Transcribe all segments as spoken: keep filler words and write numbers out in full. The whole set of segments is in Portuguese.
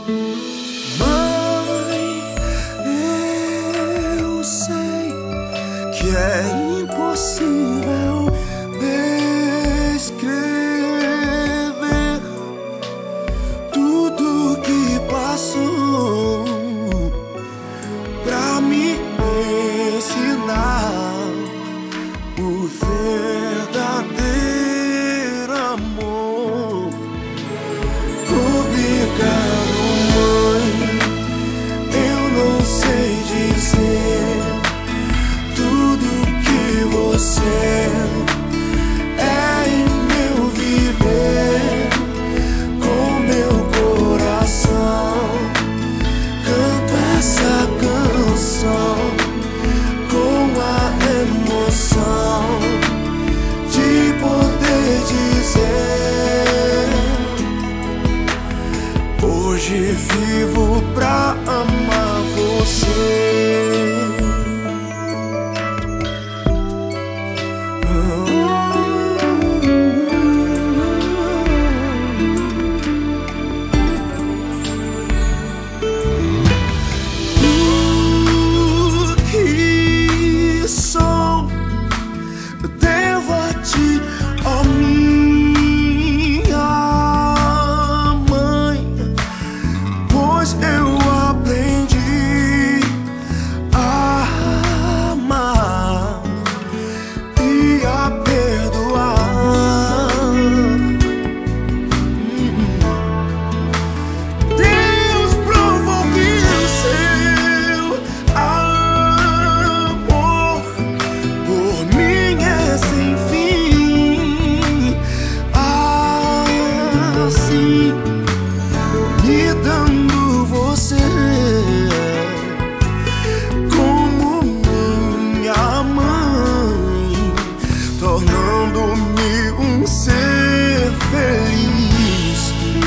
Mãe, eu sei que é impossível descrever tudo que passou pra me ensinar o verdadeiro amor. Obrigado, mãe, eu não sei dizer tudo que você é em meu viver. Com meu coração canto essa canção com a emoção de poder dizer: hoje vivo pra amar você. O que sou eu devo a ti, ó minha mãe, pois eu aprendi a amar e a perdoar. Deus provou que o seu amor por mim é sem fim, assim me dando você como minha mãe, tornando-me um ser feliz.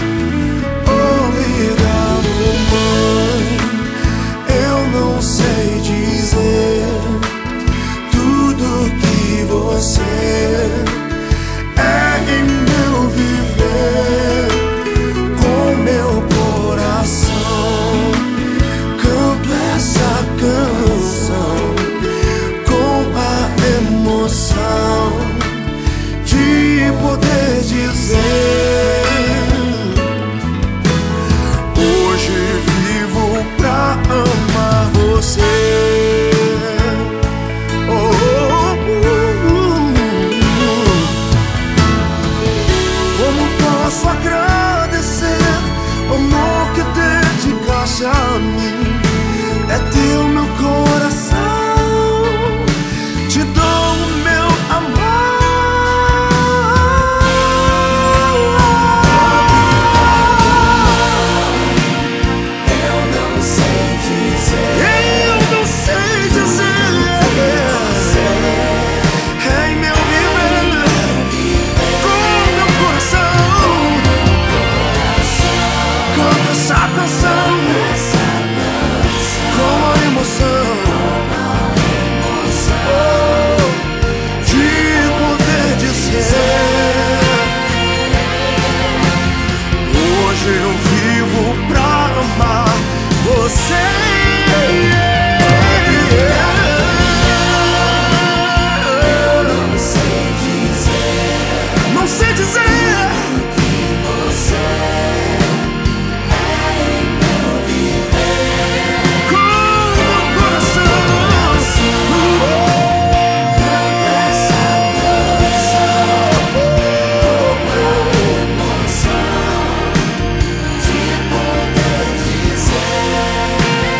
Obrigado, mãe, eu não sei dizer tudo que você é em meu viver. Com meu coração canto essa canção com a emoção de poder dizer: hoje vivo pra amar você. Oh, oh, oh, oh. Como posso agradecer o amor que dedicaste a mim? É teu meu coração, te dou o meu amor. Eu não sei dizer, eu não sei dizer, é em meu viver, com meu coração, canto essa canção com a emoção, oh, de poder dizer: hoje eu vivo pra amar você. Eu não sei dizer, não sei dizer que você é em meu viver. Com meu coração, canta essa canção com a emoção de poder dizer: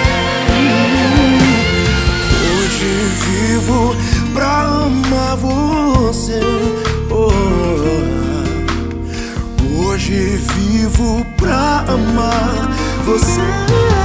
hoje vivo pra amar você. Oh, hoje vivo pra amar você.